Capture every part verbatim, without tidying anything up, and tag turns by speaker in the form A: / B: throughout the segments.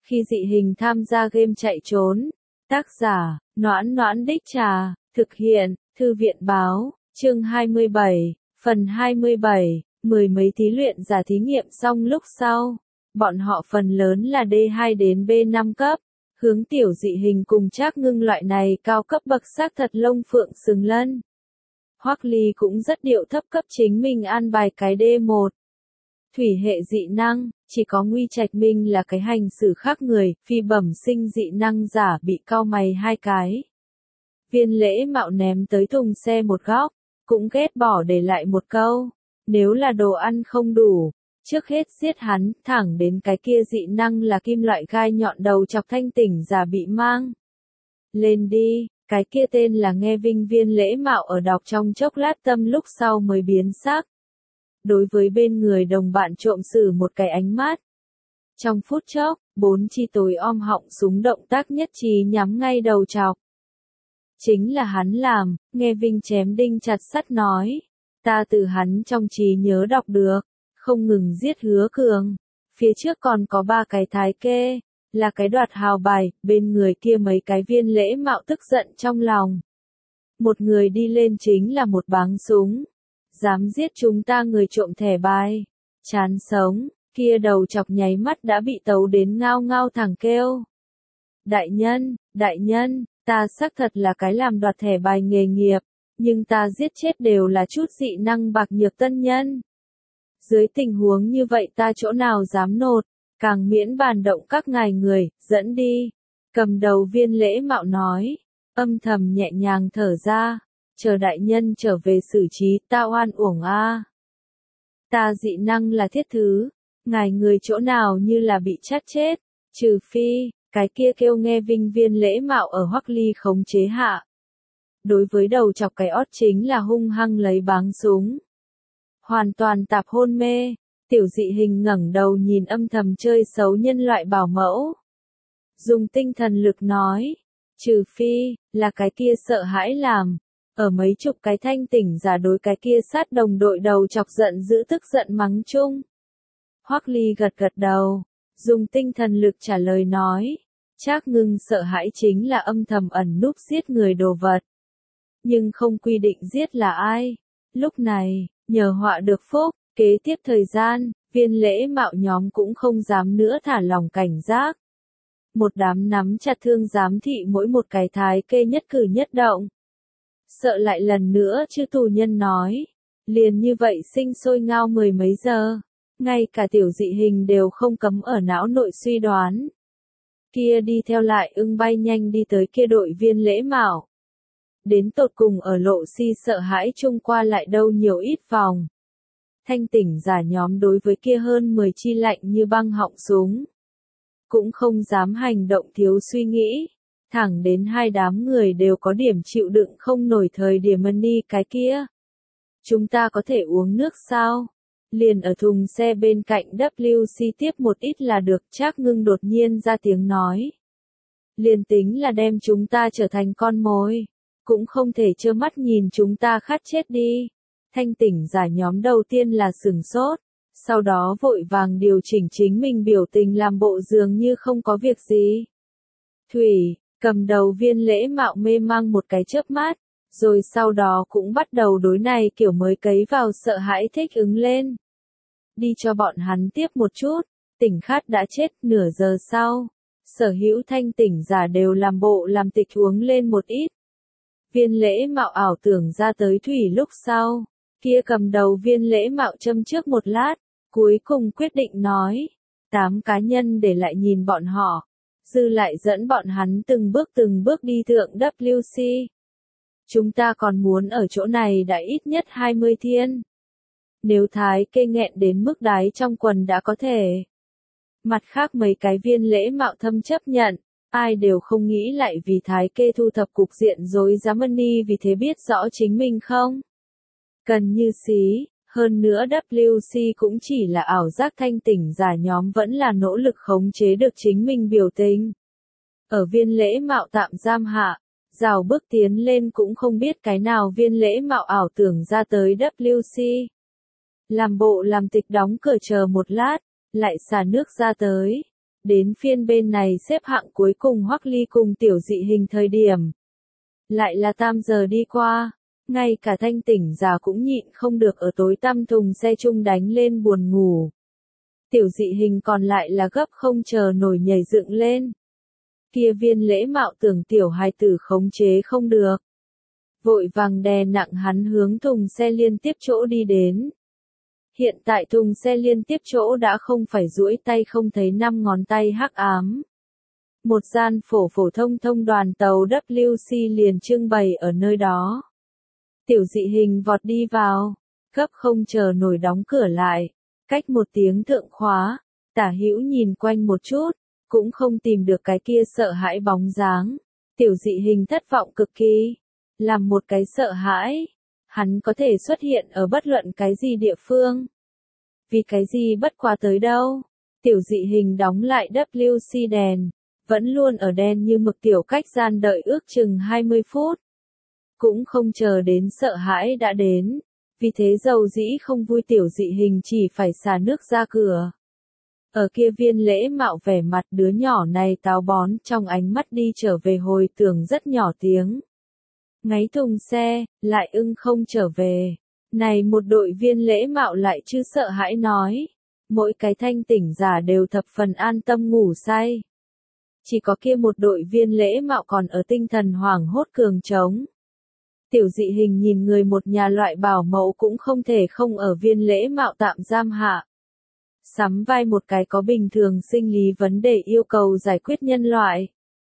A: Khi dị hình tham gia game chạy trốn. Tác giả, Noãn Noãn Đích Trà, thực hiện, Thư viện Báo, chương hai mươi bảy, phần hai mươi bảy, mười mấy thí luyện giả thí nghiệm xong lúc sau. Bọn họ phần lớn là D hai đến B năm cấp, hướng tiểu dị hình cùng Trác Ngưng loại này cao cấp bậc xác thật lông phượng sừng lân. Hoắc Ly cũng rất điệu thấp cấp chính mình an bài cái D một. Thủy hệ dị năng, chỉ có Nguy Trạch Minh là cái hành xử khác người, phi bẩm sinh dị năng giả bị cau mày hai cái. Viên Lễ Mạo ném tới thùng xe một góc, cũng ghét bỏ để lại một câu, nếu là đồ ăn không đủ, trước hết giết hắn, thẳng đến cái kia dị năng là kim loại gai nhọn đầu chọc thanh tỉnh giả bị mang. Lên đi, cái kia tên là nghe Vinh. Viên Lễ Mạo ở đọc trong chốc lát tâm lúc sau mới biến sắc. Đối với bên người đồng bạn trộm xử một cái ánh mắt. Trong phút chốc, bốn chi tối om họng súng động tác nhất trí nhắm ngay đầu chọc. Chính là hắn làm, nghe Vinh chém đinh chặt sắt nói. Ta từ hắn trong trí nhớ đọc được, không ngừng giết Hứa Cường. Phía trước còn có ba cái thái kê, là cái đoạt hào bài, bên người kia mấy cái. Viên Lễ Mạo tức giận trong lòng. Một người đi lên chính là một báng súng. Dám giết chúng ta người trộm thẻ bài. Chán sống, kia đầu chọc nháy mắt đã bị tấu đến ngao ngao thẳng kêu. Đại nhân, đại nhân, ta xác thật là cái làm đoạt thẻ bài nghề nghiệp, nhưng ta giết chết đều là chút dị năng bạc nhược tân nhân. Dưới tình huống như vậy ta chỗ nào dám nột, càng miễn bàn động các ngài người, dẫn đi. Cầm đầu Viên Lễ Mạo nói, âm thầm nhẹ nhàng thở ra. Chờ đại nhân trở về xử trí, ta oan uổng a. Ta dị năng là thiết thứ, ngài người chỗ nào như là bị chát chết, trừ phi, cái kia kêu nghe Vinh. Viên Lễ Mạo ở Hoắc Ly khống chế hạ. Đối với đầu chọc cái ót chính là hung hăng lấy báng súng. Hoàn toàn tạp hôn mê, tiểu dị hình ngẩng đầu nhìn âm thầm chơi xấu nhân loại bảo mẫu. Dùng tinh thần lực nói, trừ phi, là cái kia sợ hãi làm. Ở mấy chục cái thanh tỉnh giả đối cái kia sát đồng đội đầu chọc giận dữ tức giận mắng chung. Hoắc Ly gật gật đầu, dùng tinh thần lực trả lời nói, Trác Ngưng sợ hãi chính là âm thầm ẩn núp giết người đồ vật. Nhưng không quy định giết là ai. Lúc này, nhờ họa được phúc, kế tiếp thời gian, Viên Lễ Mạo nhóm cũng không dám nữa thả lỏng cảnh giác. Một đám nắm chặt thương giám thị mỗi một cái thái kê nhất cử nhất động. Sợ lại lần nữa chứ tù nhân nói. Liền như vậy sinh sôi ngao mười mấy giờ. Ngay cả tiểu dị hình đều không cấm ở não nội suy đoán. Kia đi theo lại ưng bay nhanh đi tới kia đội Viên Lễ Mạo. Đến tột cùng ở lộ si sợ hãi chung qua lại đâu nhiều ít vòng. Thanh tỉnh giả nhóm đối với kia hơn mười chi lạnh như băng họng súng. Cũng không dám hành động thiếu suy nghĩ. Thẳng đến hai đám người đều có điểm chịu đựng không nổi thời điểm money cái kia. Chúng ta có thể uống nước sao? Liền ở thùng xe bên cạnh W C tiếp một ít là được. Trác Ngưng đột nhiên ra tiếng nói. Liền tính là đem chúng ta trở thành con mồi. Cũng không thể trơ mắt nhìn chúng ta khát chết đi. Thanh tỉnh giả nhóm đầu tiên là sửng sốt. Sau đó vội vàng điều chỉnh chính mình biểu tình làm bộ dường như không có việc gì. Thủy, cầm đầu Viên Lễ Mạo mê mang một cái chớp mắt, rồi sau đó cũng bắt đầu đối này kiểu mới cấy vào sợ hãi thích ứng lên. Đi cho bọn hắn tiếp một chút, tỉnh khát đã chết. Nửa giờ sau, sở hữu thanh tỉnh giả đều làm bộ làm tịch uống lên một ít. Viên Lễ Mạo ảo tưởng ra tới thủy lúc sau, kia cầm đầu Viên Lễ Mạo châm trước một lát, cuối cùng quyết định nói, tám cá nhân để lại nhìn bọn họ. Dư lại dẫn bọn hắn từng bước từng bước đi thượng W C. Chúng ta còn muốn ở chỗ này đã ít nhất hai mươi thiên. Nếu thái kê nghẹn đến mức đáy trong quần đã có thể. Mặt khác mấy cái Viên Lễ Mạo thâm chấp nhận, ai đều không nghĩ lại vì thái kê thu thập cục diện rối rắm money vì thế biết rõ chính mình không. Cần như xí, hơn nữa W C cũng chỉ là ảo giác thanh tỉnh giả nhóm vẫn là nỗ lực khống chế được chính mình biểu tình. Ở Viên Lễ Mạo tạm giam hạ, rào bước tiến lên cũng không biết cái nào Viên Lễ Mạo ảo tưởng ra tới W C. Làm bộ làm tịch đóng cửa chờ một lát, lại xả nước ra tới. Đến phiên bên này xếp hạng cuối cùng Hoắc Ly cùng tiểu dị hình thời điểm. Lại là tam giờ đi qua, ngay cả thanh tỉnh già cũng nhịn không được ở tối tăm thùng xe chung đánh lên buồn ngủ. Tiểu dị hình còn lại là gấp không chờ nổi nhảy dựng lên. Kia Viên Lễ Mạo tưởng tiểu hài tử khống chế không được. Vội vàng đè nặng hắn hướng thùng xe liên tiếp chỗ đi đến. Hiện tại thùng xe liên tiếp chỗ đã không phải duỗi tay không thấy năm ngón tay hắc ám. Một gian phổ phổ thông thông đoàn tàu W C liền trưng bày ở nơi đó. Tiểu dị hình vọt đi vào, gấp không chờ nổi đóng cửa lại, cách một tiếng thượng khóa, tả hữu nhìn quanh một chút, cũng không tìm được cái kia sợ hãi bóng dáng. Tiểu dị hình thất vọng cực kỳ, làm một cái sợ hãi, hắn có thể xuất hiện ở bất luận cái gì địa phương. Vì cái gì bất quá tới đâu, tiểu dị hình đóng lại W C đèn, vẫn luôn ở đen như mực tiểu cách gian đợi ước chừng hai mươi phút. Cũng không chờ đến sợ hãi đã đến, vì thế dầu dĩ không vui tiểu dị hình chỉ phải xả nước ra cửa. Ở kia Viên Lễ Mạo vẻ mặt đứa nhỏ này táo bón trong ánh mắt đi trở về hồi tưởng rất nhỏ tiếng. Ngáy thùng xe, lại ưng không trở về. Này một đội Viên Lễ Mạo lại chứ sợ hãi nói. Mỗi cái thanh tỉnh giả đều thập phần an tâm ngủ say. Chỉ có kia một đội Viên Lễ Mạo còn ở tinh thần hoảng hốt cường trống. Tiểu dị hình nhìn người một nhà loại bảo mẫu cũng không thể không ở Viên Lễ Mạo tạm giam hạ. Sắm vai một cái có bình thường sinh lý vấn đề yêu cầu giải quyết nhân loại.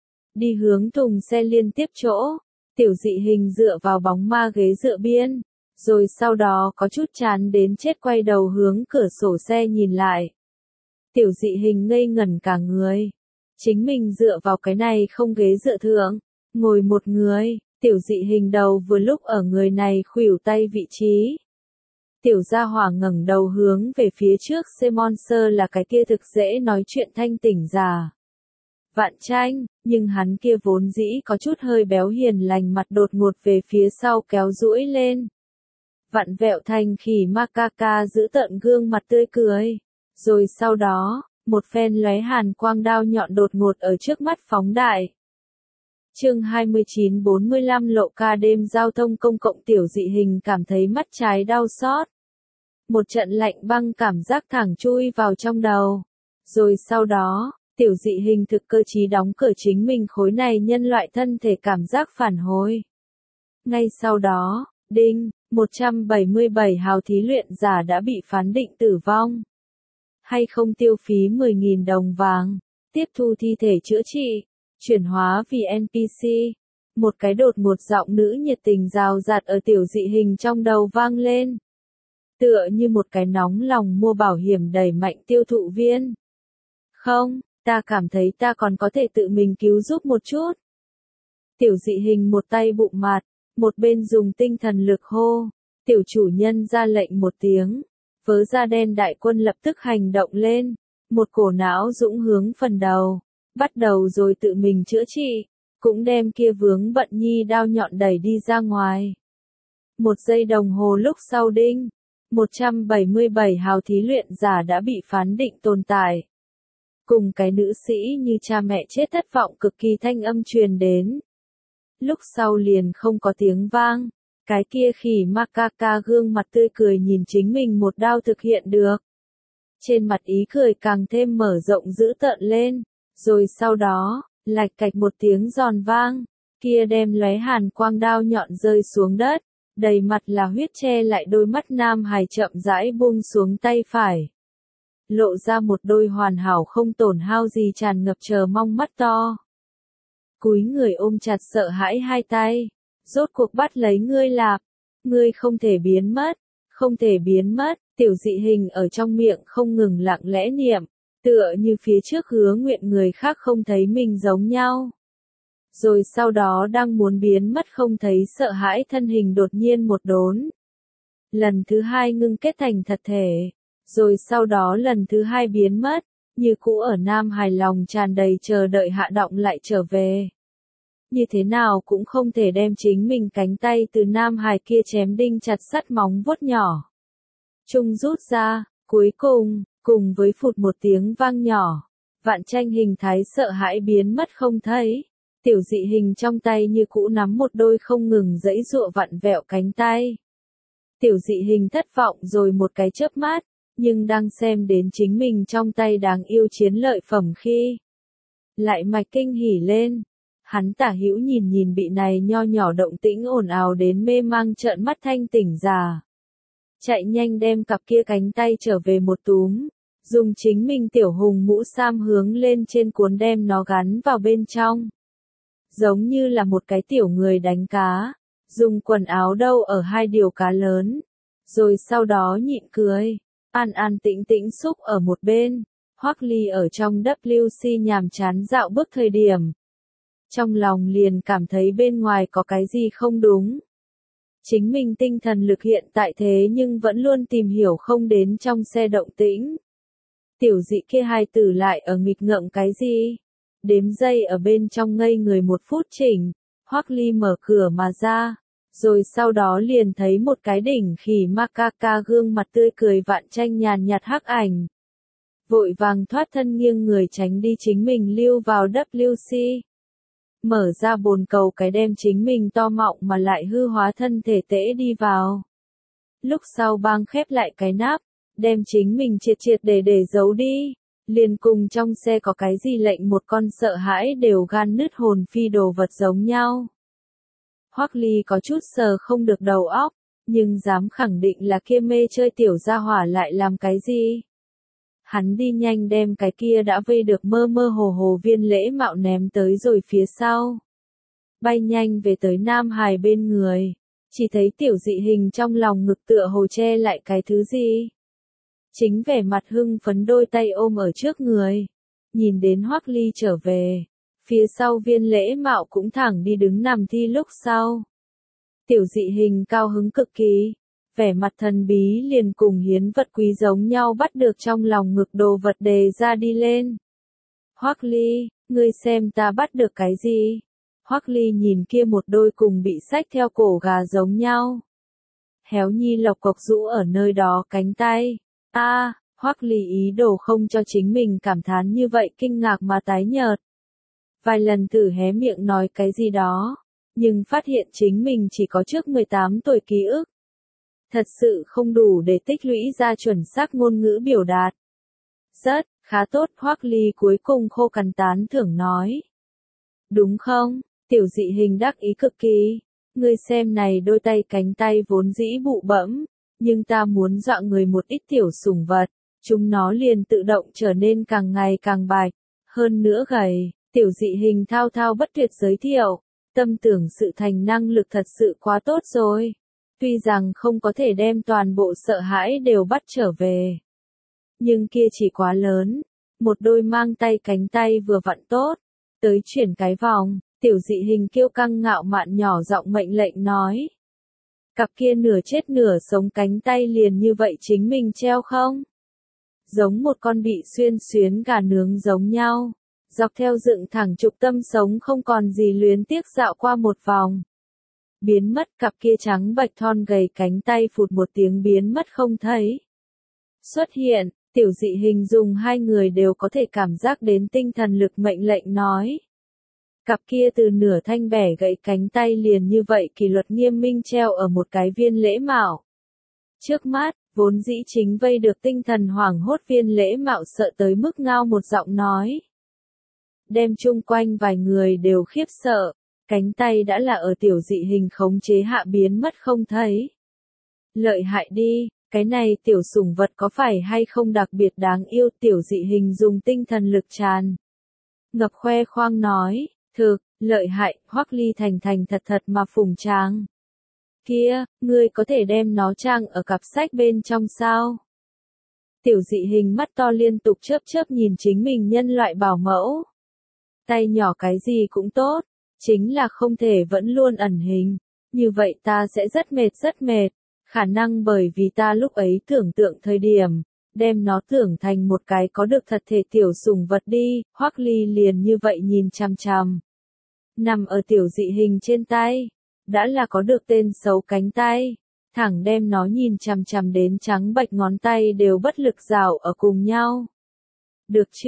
A: Đi hướng thùng xe liên tiếp chỗ, tiểu dị hình dựa vào bóng ma ghế dựa biên, rồi sau đó có chút chán đến chết quay đầu hướng cửa sổ xe nhìn lại. Tiểu dị hình ngây ngẩn cả người. Chính mình dựa vào cái này không ghế dựa thượng, ngồi một người, tiểu dị hình đầu vừa lúc ở người này khuỷu tay vị trí. Tiểu gia hỏa ngẩng đầu hướng về phía trước Semonser là cái kia thực dễ nói chuyện thanh tỉnh già. Vạn Tranh, nhưng hắn kia vốn dĩ có chút hơi béo hiền lành mặt đột ngột về phía sau kéo duỗi lên. Vặn vẹo thành khỉ macaca giữ tợn gương mặt tươi cười. Rồi sau đó, một phen lóe hàn quang đao nhọn đột ngột ở trước mắt phóng đại. Chương hai mươi chín bốn mươi lăm lộ ca đêm giao thông công cộng tiểu dị hình cảm thấy mắt trái đau xót. Một trận lạnh băng cảm giác thẳng chui vào trong đầu. Rồi sau đó, tiểu dị hình thực cơ trí đóng cửa chính mình khối này nhân loại thân thể cảm giác phản hồi. Ngay sau đó, đinh, một trăm bảy mươi bảy hào thí luyện giả đã bị phán định tử vong. Hay không tiêu phí mười nghìn đồng vàng, tiếp thu thi thể chữa trị, chuyển hóa vì en pê xê. Một cái đột ngột giọng nữ nhiệt tình rào rạt ở tiểu dị hình trong đầu vang lên. Tựa như một cái nóng lòng mua bảo hiểm đẩy mạnh tiêu thụ viên. Không, ta cảm thấy ta còn có thể tự mình cứu giúp một chút. Tiểu dị hình một tay bụng mặt, một bên dùng tinh thần lực hô. Tiểu chủ nhân ra lệnh một tiếng. Vớ da đen đại quân lập tức hành động lên. Một cổ não dũng hướng phần đầu. Bắt đầu rồi tự mình chữa trị. Cũng đem kia vướng bận nhi đao nhọn đẩy đi ra ngoài. Một giây đồng hồ lúc sau đinh. một trăm bảy mươi bảy hào thí luyện giả đã bị phán định tồn tại. Cùng cái nữ sĩ như cha mẹ chết thất vọng cực kỳ thanh âm truyền đến. Lúc sau liền không có tiếng vang. Cái kia khỉ macaca gương mặt tươi cười nhìn chính mình một đao thực hiện được. Trên mặt ý cười càng thêm mở rộng dữ tợn lên. Rồi sau đó, lạch cạch một tiếng giòn vang. Kia đem lóe hàn quang đao nhọn rơi xuống đất. Đầy mặt là huyết che lại đôi mắt nam hài chậm rãi buông xuống tay phải. Lộ ra một đôi hoàn hảo không tổn hao gì tràn ngập chờ mong mắt to. Cúi người ôm chặt sợ hãi hai tay. Rốt cuộc bắt lấy ngươi lạp. Ngươi không thể biến mất. Không thể biến mất. Tiểu dị hình ở trong miệng không ngừng lặng lẽ niệm. Tựa như phía trước hứa nguyện người khác không thấy mình giống nhau. Rồi sau đó đang muốn biến mất không thấy sợ hãi thân hình đột nhiên một đốn. Lần thứ hai ngưng kết thành thật thể. Rồi sau đó lần thứ hai biến mất. Như cũ ở Nam hài lòng tràn đầy chờ đợi hạ động lại trở về. Như thế nào cũng không thể đem chính mình cánh tay từ Nam hài kia chém đinh chặt sắt móng vuốt nhỏ. Trung rút ra, cuối cùng, cùng với phụt một tiếng vang nhỏ. Vạn Tranh hình thái sợ hãi biến mất không thấy. Tiểu dị hình trong tay như cũ nắm một đôi không ngừng giãy giụa vặn vẹo cánh tay. Tiểu dị hình thất vọng rồi một cái chớp mắt, nhưng đang xem đến chính mình trong tay đáng yêu chiến lợi phẩm khi lại mạch kinh hỉ lên. Hắn tả hữu nhìn nhìn bị này nho nhỏ động tĩnh ồn ào đến mê mang trợn mắt thanh tỉnh già. Chạy nhanh đem cặp kia cánh tay trở về một túm, dùng chính mình tiểu hùng mũ sam hướng lên trên cuốn đem nó gắn vào bên trong. Giống như là một cái tiểu người đánh cá, dùng quần áo đâu ở hai điều cá lớn, rồi sau đó nhịn cười, an an tĩnh tĩnh xúc ở một bên. Hoắc Ly ở trong W C nhàm chán dạo bước thời điểm. Trong lòng liền cảm thấy bên ngoài có cái gì không đúng. Chính mình tinh thần lực hiện tại thế nhưng vẫn luôn tìm hiểu không đến trong xe động tĩnh. Tiểu dị kia hai tử lại ở nghịch ngợm cái gì? Đếm giây ở bên trong ngây người một phút chỉnh, Hoắc Ly mở cửa mà ra, rồi sau đó liền thấy một cái đỉnh khỉ macaca gương mặt tươi cười Vạn Tranh nhàn nhạt hắc ảnh. Vội vàng thoát thân nghiêng người tránh đi chính mình lưu vào W C. Mở ra bồn cầu cái đem chính mình to mọng mà lại hư hóa thân thể tễ đi vào. Lúc sau bang khép lại cái nắp, đem chính mình triệt triệt để để giấu đi, liền cùng trong xe có cái gì lệnh một con sợ hãi đều gan nứt hồn phi đồ vật giống nhau. Hoắc Ly có chút sờ không được đầu óc, nhưng dám khẳng định là kia mê chơi tiểu gia hỏa lại làm cái gì. Hắn đi nhanh đem cái kia đã vây được mơ mơ hồ hồ viên lễ mạo ném tới rồi phía sau. Bay nhanh về tới Nam Hải bên người, chỉ thấy tiểu dị hình trong lòng ngực tựa hồ che lại cái thứ gì. Chính vẻ mặt hưng phấn đôi tay ôm ở trước người, nhìn đến Hoắc Ly trở về, phía sau viên lễ mạo cũng thẳng đi đứng nằm thi lúc sau. Tiểu dị hình cao hứng cực kỳ, vẻ mặt thần bí liền cùng hiến vật quý giống nhau bắt được trong lòng ngực đồ vật đề ra đi lên. Hoắc Ly, ngươi xem ta bắt được cái gì? Hoắc Ly nhìn kia một đôi cùng bị xách theo cổ gà giống nhau. Héo nhi lộc cộc rũ ở nơi đó cánh tay. A, à, Hoắc Ly ý đồ không cho chính mình cảm thán như vậy kinh ngạc mà tái nhợt. Vài lần thử hé miệng nói cái gì đó, nhưng phát hiện chính mình chỉ có trước mười tám tuổi ký ức. Thật sự không đủ để tích lũy ra chuẩn xác ngôn ngữ biểu đạt. Rất, khá tốt, Hoắc Ly cuối cùng khô cằn tán thưởng nói. Đúng không, tiểu dị hình đắc ý cực kỳ, ngươi xem này đôi tay cánh tay vốn dĩ bụ bẫm, nhưng ta muốn dọa người một ít tiểu sủng vật, chúng nó liền tự động trở nên càng ngày càng bạch, hơn nữa gầy, tiểu dị hình thao thao bất tuyệt giới thiệu, tâm tưởng sự thành năng lực thật sự quá tốt rồi. Tuy rằng không có thể đem toàn bộ sợ hãi đều bắt trở về. Nhưng kia chỉ quá lớn, một đôi mang tay cánh tay vừa vặn tốt, tới chuyển cái vòng, tiểu dị hình kiêu căng ngạo mạn nhỏ giọng mệnh lệnh nói. Cặp kia nửa chết nửa sống cánh tay liền như vậy chính mình treo không? Giống một con bị xuyên xuyến gà nướng giống nhau, dọc theo dựng thẳng trục tâm sống không còn gì luyến tiếc dạo qua một vòng. Biến mất cặp kia trắng bạch thon gầy cánh tay phụt một tiếng biến mất không thấy. Xuất hiện, tiểu dị hình dùng hai người đều có thể cảm giác đến tinh thần lực mệnh lệnh nói. Cặp kia từ nửa thanh bẻ gãy cánh tay liền như vậy kỷ luật nghiêm minh treo ở một cái viên lễ mạo. Trước mắt, vốn dĩ chính vây được tinh thần hoảng hốt viên lễ mạo sợ tới mức ngao một giọng nói. Đem chung quanh vài người đều khiếp sợ. Cánh tay đã là ở tiểu dị hình khống chế hạ biến mất không thấy. Lợi hại đi, cái này tiểu sủng vật có phải hay không đặc biệt đáng yêu, tiểu dị hình dùng tinh thần lực tràn. Ngập khoe khoang nói, thực, lợi hại, Hoắc Ly thành thành thật thật mà phùng trang. Kia, ngươi có thể đem nó trang ở cặp sách bên trong sao? Tiểu dị hình mắt to liên tục chớp chớp nhìn chính mình nhân loại bảo mẫu. Tay nhỏ cái gì cũng tốt. Chính là không thể vẫn luôn ẩn hình, như vậy ta sẽ rất mệt rất mệt, khả năng bởi vì ta lúc ấy tưởng tượng thời điểm, đem nó tưởng thành một cái có được thật thể tiểu sủng vật đi, Hoắc Ly liền như vậy nhìn chằm chằm. Nằm ở tiểu dị hình trên tay, đã là có được tên xấu cánh tay, thẳng đem nó nhìn chằm chằm đến trắng bạch ngón tay đều bất lực rảo ở cùng nhau. Được chưa,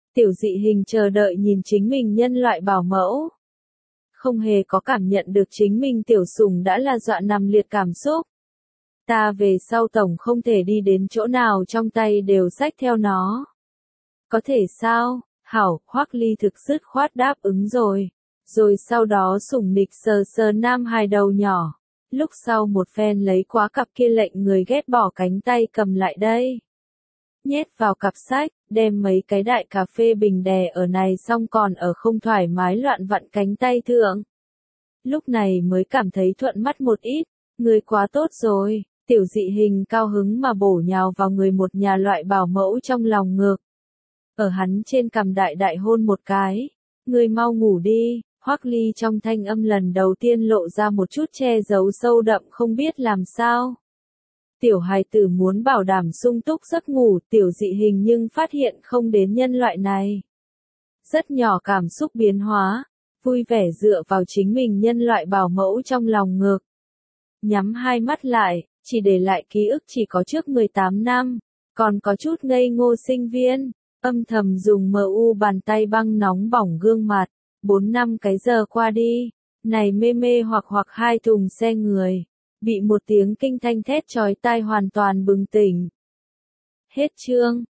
A: Tiểu dị hình chờ đợi nhìn chính mình nhân loại bảo mẫu. Không hề có cảm nhận được chính mình tiểu sủng đã là dọa nằm liệt cảm xúc. Ta về sau tổng không thể đi đến chỗ nào trong tay đều xách theo nó. Có thể sao? Hảo, Hoắc Ly thực dứt khoát đáp ứng rồi. Rồi sau đó sủng nịch sờ sờ nam hài đầu nhỏ. Lúc sau một phen lấy quá cặp kia lệnh người ghét bỏ cánh tay cầm lại đây. Nhét vào cặp sách, đem mấy cái đại cà phê bình đè ở này xong còn ở không thoải mái loạn vặn cánh tay thượng. Lúc này mới cảm thấy thuận mắt một ít, người quá tốt rồi, tiểu dị hình cao hứng mà bổ nhào vào người một nhà loại bảo mẫu trong lòng ngực. Ở hắn trên cằm đại đại hôn một cái, người mau ngủ đi, Hoắc Ly trong thanh âm lần đầu tiên lộ ra một chút che giấu sâu đậm không biết làm sao. Tiểu hài tử muốn bảo đảm sung túc giấc ngủ, tiểu dị hình nhưng phát hiện không đến nhân loại này. Rất nhỏ cảm xúc biến hóa, vui vẻ dựa vào chính mình nhân loại bảo mẫu trong lòng ngực. Nhắm hai mắt lại, chỉ để lại ký ức chỉ có trước mười tám năm, còn có chút ngây ngô sinh viên, âm thầm dùng mờ u bàn tay băng nóng bỏng gương mặt. Bốn năm cái giờ qua đi, này mê mê hoặc hoặc hai thùng xe người, bị một tiếng kinh thanh thét chói tai hoàn toàn bừng tỉnh. Hết chương.